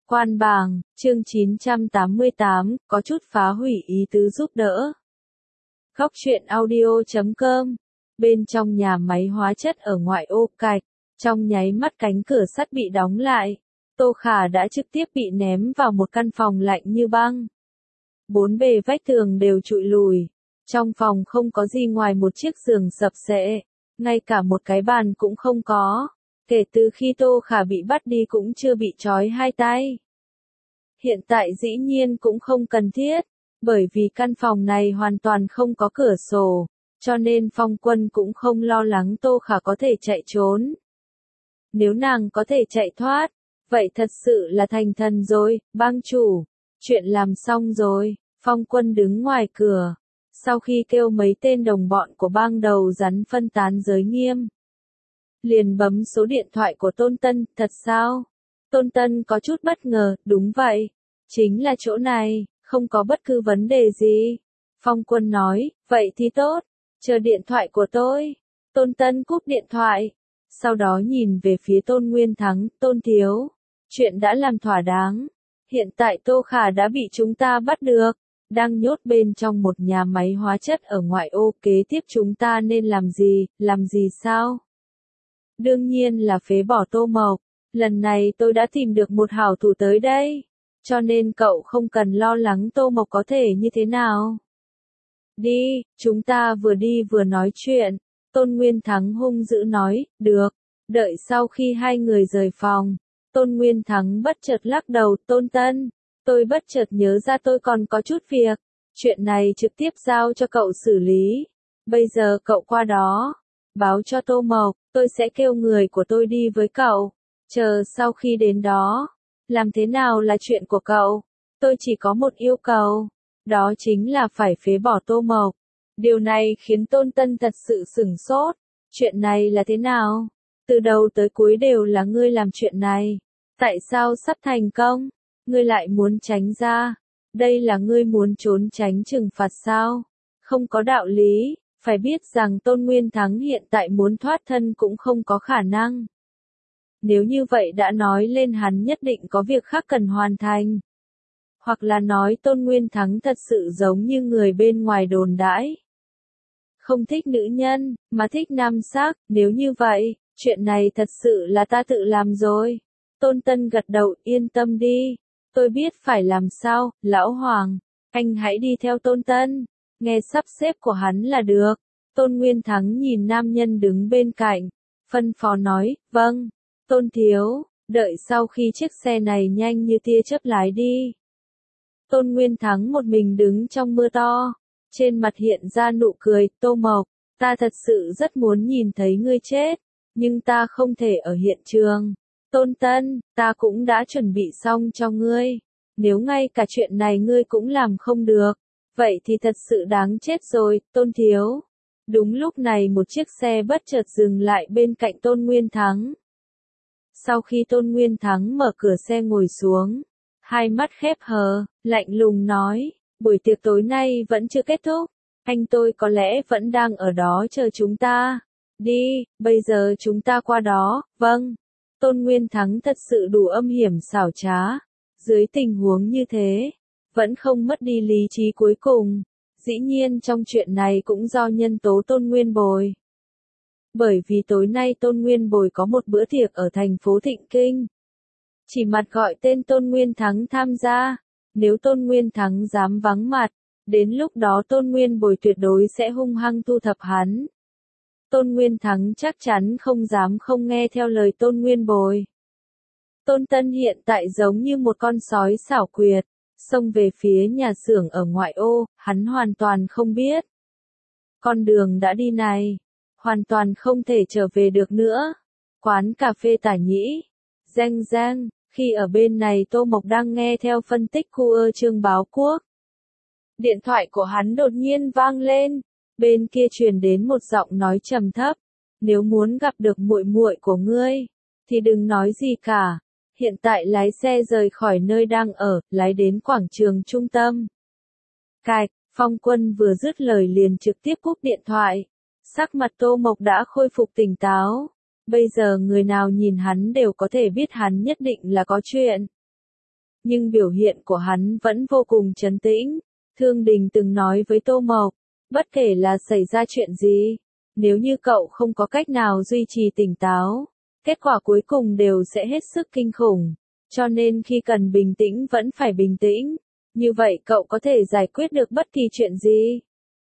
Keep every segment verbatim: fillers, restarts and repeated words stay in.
Quan bàng, chương chín trăm tám mươi tám, có chút phá hủy ý tứ giúp đỡ. Góc truyện audio chấm com. Bên trong nhà máy hóa chất ở ngoại ô Cạch, trong nháy mắt cánh cửa sắt bị đóng lại. Tô Khả đã trực tiếp bị ném vào một căn phòng lạnh như băng. Bốn bề vách tường đều trụi lùi. Trong phòng không có gì ngoài một chiếc giường sập xệ, ngay cả một cái bàn cũng không có. Kể từ khi Tô Khả bị bắt đi cũng chưa bị trói hai tay. Hiện tại dĩ nhiên cũng không cần thiết, bởi vì căn phòng này hoàn toàn không có cửa sổ, cho nên Phong Quân cũng không lo lắng Tô Khả có thể chạy trốn. Nếu nàng có thể chạy thoát, vậy thật sự là thành thần rồi, bang chủ. Chuyện làm xong rồi, Phong Quân đứng ngoài cửa, sau khi kêu mấy tên đồng bọn của bang đầu rắn phân tán giới nghiêm. Liền bấm số điện thoại của Tôn Tân, thật sao? Tôn Tân có chút bất ngờ, đúng vậy. Chính là chỗ này, không có bất cứ vấn đề gì. Phong Quân nói, vậy thì tốt, chờ điện thoại của tôi. Tôn Tân cúp điện thoại, sau đó nhìn về phía Tôn Nguyên Thắng, Tôn Thiếu. Chuyện đã làm thỏa đáng. Hiện tại Tô Khả đã bị chúng ta bắt được, đang nhốt bên trong một nhà máy hóa chất ở ngoại ô. Kế tiếp chúng ta nên làm gì, làm gì sao? Đương nhiên là phế bỏ Tô Mộc. Lần này tôi đã tìm được một hảo thủ tới đây, cho nên cậu không cần lo lắng Tô Mộc có thể như thế nào. Đi, chúng ta vừa đi vừa nói chuyện. Tôn Nguyên Thắng hung dữ nói, được. Đợi sau khi hai người rời phòng, Tôn Nguyên Thắng bất chợt lắc đầu, Tôn Tân, tôi bất chợt nhớ ra tôi còn có chút việc. Chuyện này trực tiếp giao cho cậu xử lý. Bây giờ cậu qua đó, báo cho Tô Mộc, tôi sẽ kêu người của tôi đi với cậu. Chờ sau khi đến đó, làm thế nào là chuyện của cậu. Tôi chỉ có một yêu cầu, đó chính là phải phế bỏ Tô Mộc. Điều này khiến Tôn Tân thật sự sửng sốt. Chuyện này là thế nào? Từ đầu tới cuối đều là ngươi làm chuyện này. Tại sao sắp thành công, ngươi lại muốn tránh ra? Đây là ngươi muốn trốn tránh trừng phạt sao? Không có đạo lý. Phải biết rằng Tôn Nguyên Thắng hiện tại muốn thoát thân cũng không có khả năng. Nếu như vậy đã nói lên hắn nhất định có việc khác cần hoàn thành. Hoặc là nói Tôn Nguyên Thắng thật sự giống như người bên ngoài đồn đãi. Không thích nữ nhân, mà thích nam sắc. Nếu như vậy, chuyện này thật sự là ta tự làm rồi. Tôn Tân gật đầu, yên tâm đi. Tôi biết phải làm sao, Lão Hoàng. Anh hãy đi theo Tôn Tân. Nghe sắp xếp của hắn là được. Tôn Nguyên Thắng nhìn nam nhân đứng bên cạnh, phân phó nói, vâng, Tôn Thiếu, đợi sau khi chiếc xe này nhanh như tia chớp lái đi. Tôn Nguyên Thắng một mình đứng trong mưa to, trên mặt hiện ra nụ cười, Tô Mộc, ta thật sự rất muốn nhìn thấy ngươi chết, nhưng ta không thể ở hiện trường. Tôn Tân, ta cũng đã chuẩn bị xong cho ngươi, nếu ngay cả chuyện này ngươi cũng làm không được, vậy thì thật sự đáng chết rồi, Tôn Thiếu. Đúng lúc này một chiếc xe bất chợt dừng lại bên cạnh Tôn Nguyên Thắng. Sau khi Tôn Nguyên Thắng mở cửa xe ngồi xuống, hai mắt khép hờ, lạnh lùng nói, buổi tiệc tối nay vẫn chưa kết thúc, anh tôi có lẽ vẫn đang ở đó chờ chúng ta. Đi, bây giờ chúng ta qua đó, vâng. Tôn Nguyên Thắng thật sự đủ âm hiểm xảo trá, dưới tình huống như thế, vẫn không mất đi lý trí cuối cùng. Dĩ nhiên trong chuyện này cũng do nhân tố Tôn Nguyên Bồi. Bởi vì tối nay Tôn Nguyên Bồi có một bữa tiệc ở thành phố Thịnh Kinh. Chỉ mặt gọi tên Tôn Nguyên Thắng tham gia. Nếu Tôn Nguyên Thắng dám vắng mặt, đến lúc đó Tôn Nguyên Bồi tuyệt đối sẽ hung hăng thu thập hắn. Tôn Nguyên Thắng chắc chắn không dám không nghe theo lời Tôn Nguyên Bồi. Tôn Tân hiện tại giống như một con sói xảo quyệt. Xông về phía nhà xưởng ở ngoại ô, hắn hoàn toàn không biết. Con đường đã đi này, hoàn toàn không thể trở về được nữa. Quán cà phê Tả Nhĩ, Giang Giang, khi ở bên này Tô Mộc đang nghe theo phân tích khu ơ chương báo quốc. Điện thoại của hắn đột nhiên vang lên, bên kia truyền đến một giọng nói trầm thấp, nếu muốn gặp được muội muội của ngươi, thì đừng nói gì cả. Hiện tại lái xe rời khỏi nơi đang ở, lái đến quảng trường trung tâm. Cạch, Phong Quân vừa dứt lời liền trực tiếp cúp điện thoại. Sắc mặt Tô Mộc đã khôi phục tỉnh táo. Bây giờ người nào nhìn hắn đều có thể biết hắn nhất định là có chuyện. nhưng biểu hiện của hắn vẫn vô cùng trấn tĩnh. Thương Đình từng nói với Tô Mộc, bất kể là xảy ra chuyện gì, nếu như cậu không có cách nào duy trì tỉnh táo, kết quả cuối cùng đều sẽ hết sức kinh khủng. Cho nên khi cần bình tĩnh vẫn phải bình tĩnh, như vậy cậu có thể giải quyết được bất kỳ chuyện gì.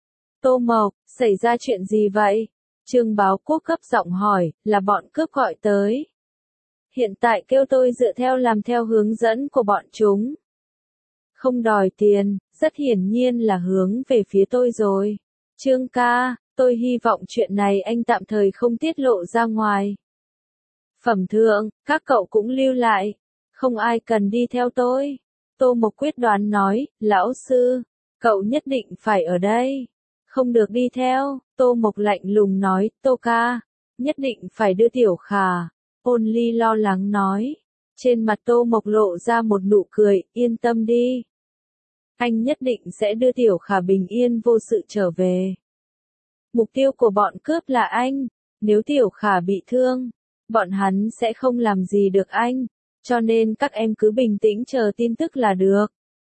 Tô Mộc, xảy ra chuyện gì vậy? Trương Báo Quốc gấp giọng hỏi, là bọn cướp gọi tới. Hiện tại kêu tôi dựa theo làm theo hướng dẫn của bọn chúng. Không đòi tiền, rất hiển nhiên là hướng về phía tôi rồi. Trương ca, tôi hy vọng chuyện này anh tạm thời không tiết lộ ra ngoài. Phẩm thượng, các cậu cũng lưu lại. Không ai cần đi theo tôi. Tô Mộc quyết đoán nói, lão sư, cậu nhất định phải ở đây. Không được đi theo. Tô Mộc lạnh lùng nói, Tô ca, nhất định phải đưa Tiểu Khả. Ôn Ly lo lắng nói. Trên mặt Tô Mộc lộ ra một nụ cười, yên tâm đi. Anh nhất định sẽ đưa Tiểu Khả bình yên vô sự trở về. Mục tiêu của bọn cướp là anh. Nếu Tiểu Khả bị thương, bọn hắn sẽ không làm gì được anh. Cho nên các em cứ bình tĩnh chờ tin tức là được.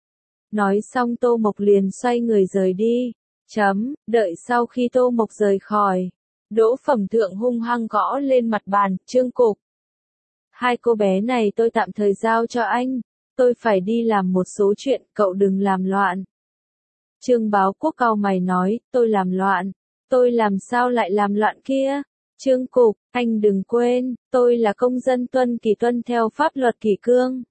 Nói xong Tô Mộc liền xoay người rời đi. Chấm, đợi sau khi Tô Mộc rời khỏi. Đỗ Phẩm Thượng hung hăng gõ lên mặt bàn, Trương Cục. Hai cô bé này tôi tạm thời giao cho anh. Tôi phải đi làm một số chuyện, cậu đừng làm loạn. Trương Báo Quốc cau mày nói, tôi làm loạn. Tôi làm sao lại làm loạn kia? Trương Cục, anh đừng quên, tôi là công dân tuân kỷ tuân theo pháp luật kỷ cương.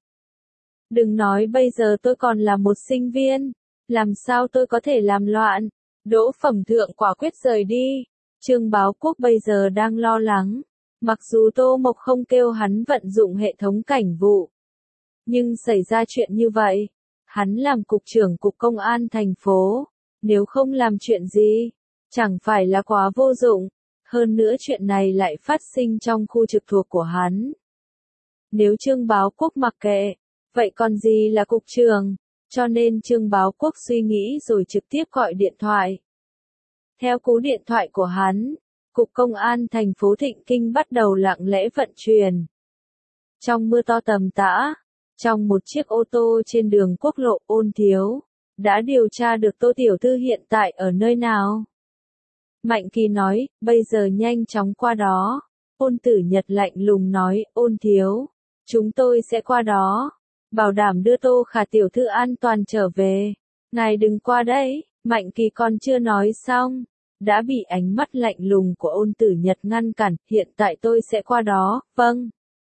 Đừng nói bây giờ tôi còn là một sinh viên. Làm sao tôi có thể làm loạn? Đỗ Phẩm Thượng quả quyết rời đi. Trương Báo Quốc bây giờ đang lo lắng. Mặc dù Tô Mộc không kêu hắn vận dụng hệ thống cảnh vụ. Nhưng xảy ra chuyện như vậy. Hắn làm cục trưởng cục công an thành phố. Nếu không làm chuyện gì, chẳng phải là quá vô dụng. Hơn nữa chuyện này lại phát sinh trong khu trực thuộc của hắn. Nếu Trương Báo Quốc mặc kệ, vậy còn gì là cục trưởng? Cho nên Trương Báo Quốc suy nghĩ rồi trực tiếp gọi điện thoại. Theo cú điện thoại của hắn, Cục Công an thành phố Thịnh Kinh bắt đầu lặng lẽ vận chuyển. Trong mưa to tầm tã, trong một chiếc ô tô trên đường quốc lộ Ôn Thiếu, đã điều tra được Tô Tiểu Thư hiện tại ở nơi nào. Mạnh Kỳ nói, bây giờ nhanh chóng qua đó. Ôn Tử Nhật lạnh lùng nói, Ôn Thiếu, chúng tôi sẽ qua đó. Bảo đảm đưa Tô Khả Tiểu Thư an toàn trở về. Ngài đừng qua đây. Mạnh Kỳ còn chưa nói xong, đã bị ánh mắt lạnh lùng của Ôn Tử Nhật ngăn cản, hiện tại tôi sẽ qua đó, vâng.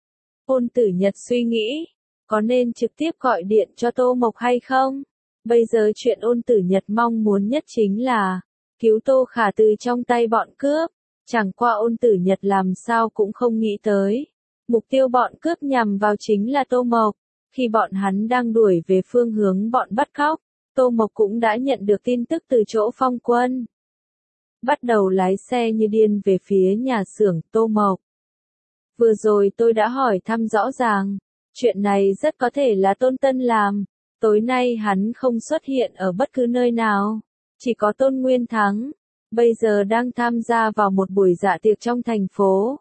Ôn Tử Nhật suy nghĩ, có nên trực tiếp gọi điện cho Tô Mộc hay không? Bây giờ chuyện Ôn Tử Nhật mong muốn nhất chính là cứu Tô Khả từ trong tay bọn cướp. Chẳng qua Ôn Tử Nhật làm sao cũng không nghĩ tới. Mục tiêu bọn cướp nhằm vào chính là Tô Mộc. Khi bọn hắn đang đuổi về phương hướng bọn bắt cóc, Tô Mộc cũng đã nhận được tin tức từ chỗ Phong Quân. Bắt đầu lái xe như điên về phía nhà xưởng Tô Mộc. Vừa rồi tôi đã hỏi thăm rõ ràng, chuyện này rất có thể là Tôn Tân làm. Tối nay hắn không xuất hiện ở bất cứ nơi nào, chỉ có Tôn Nguyên Thắng, bây giờ đang tham gia vào một buổi dạ tiệc trong thành phố.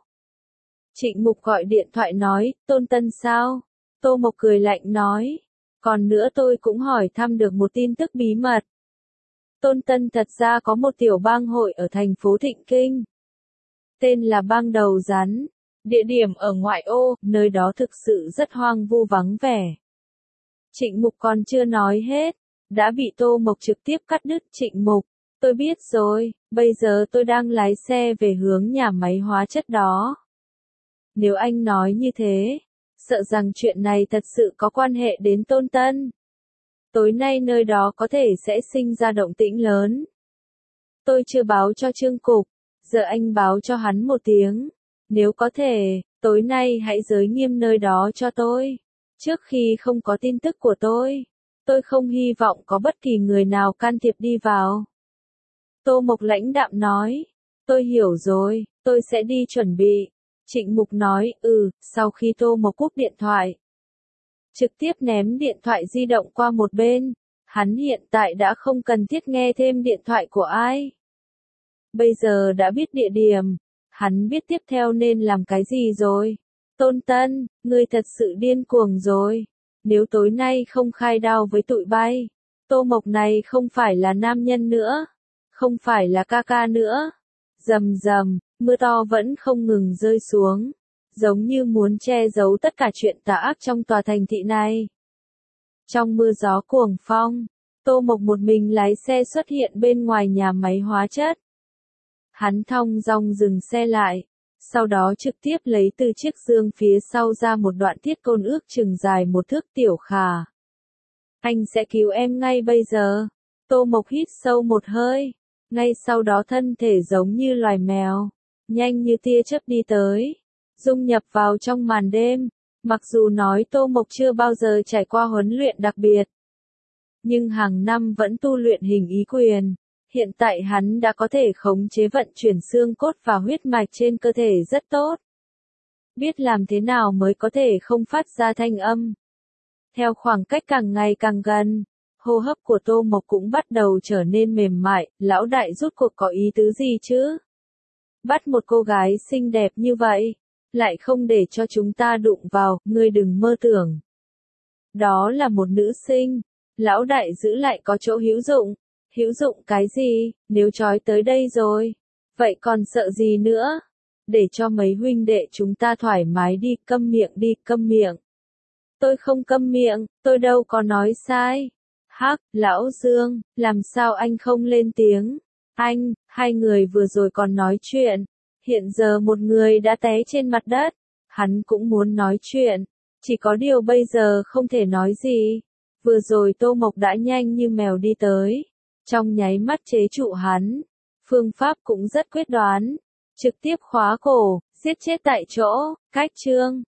Trịnh Mục gọi điện thoại nói, Tôn Tân sao? Tô Mộc cười lạnh nói, còn nữa tôi cũng hỏi thăm được một tin tức bí mật. Tôn Tân thật ra có một tiểu bang hội ở thành phố Thịnh Kinh. Tên là bang đầu rắn, địa điểm ở ngoại ô, nơi đó thực sự rất hoang vu vắng vẻ. Trịnh Mục còn chưa nói hết, đã bị Tô Mộc trực tiếp cắt đứt. Trịnh Mục, tôi biết rồi, bây giờ tôi đang lái xe về hướng nhà máy hóa chất đó. Nếu anh nói như thế, sợ rằng chuyện này thật sự có quan hệ đến Tôn Tân. Tối nay nơi đó có thể sẽ sinh ra động tĩnh lớn. Tôi chưa báo cho Trương Cục, giờ anh báo cho hắn một tiếng. Nếu có thể, tối nay hãy giới nghiêm nơi đó cho tôi. Trước khi không có tin tức của tôi, tôi không hy vọng có bất kỳ người nào can thiệp đi vào. Tô Mộc lãnh đạm nói, tôi hiểu rồi, tôi sẽ đi chuẩn bị. Trịnh Mục nói, ừ, sau khi Tô Mộc cúp điện thoại. Trực tiếp ném điện thoại di động qua một bên, hắn hiện tại đã không cần thiết nghe thêm điện thoại của ai. Bây giờ đã biết địa điểm, hắn biết tiếp theo nên làm cái gì rồi. Tôn Tân, ngươi thật sự điên cuồng rồi. Nếu tối nay không khai đao với tụi bay, Tô Mộc này không phải là nam nhân nữa, không phải là ca ca nữa. Rầm rầm, mưa to vẫn không ngừng rơi xuống, giống như muốn che giấu tất cả chuyện tà ác trong tòa thành thị này. Trong mưa gió cuồng phong, Tô Mộc một mình lái xe xuất hiện bên ngoài nhà máy hóa chất. Hắn thong dong dừng xe lại, sau đó trực tiếp lấy từ chiếc dương phía sau ra một đoạn thiết côn ước chừng dài một thước. Tiểu Khả, anh sẽ cứu em ngay bây giờ. Tô Mộc hít sâu một hơi, ngay sau đó thân thể giống như loài mèo, nhanh như tia chớp đi tới, dung nhập vào trong màn đêm. Mặc dù nói Tô Mộc chưa bao giờ trải qua huấn luyện đặc biệt, nhưng hàng năm vẫn tu luyện hình ý quyền. Hiện tại hắn đã có thể khống chế vận chuyển xương cốt và huyết mạch trên cơ thể rất tốt. Biết làm thế nào mới có thể không phát ra thanh âm. Theo khoảng cách càng ngày càng gần, hô hấp của Tô Mộc cũng bắt đầu trở nên mềm mại. Lão đại rút cuộc có ý tứ gì chứ? Bắt một cô gái xinh đẹp như vậy, lại không để cho chúng ta đụng vào, ngươi đừng mơ tưởng. Đó là một nữ sinh, lão đại giữ lại có chỗ hữu dụng. Hữu dụng cái gì, nếu trói tới đây rồi, vậy còn sợ gì nữa? Để cho mấy huynh đệ chúng ta thoải mái đi, câm miệng đi, câm miệng. Tôi không câm miệng, tôi đâu có nói sai. Hắc, lão Dương, làm sao anh không lên tiếng? Anh, hai người vừa rồi còn nói chuyện, hiện giờ một người đã té trên mặt đất, hắn cũng muốn nói chuyện, chỉ có điều bây giờ không thể nói gì. Vừa rồi Tô Mộc đã nhanh như mèo đi tới, trong nháy mắt chế trụ hắn, phương pháp cũng rất quyết đoán, trực tiếp khóa cổ, giết chết tại chỗ. Cách chương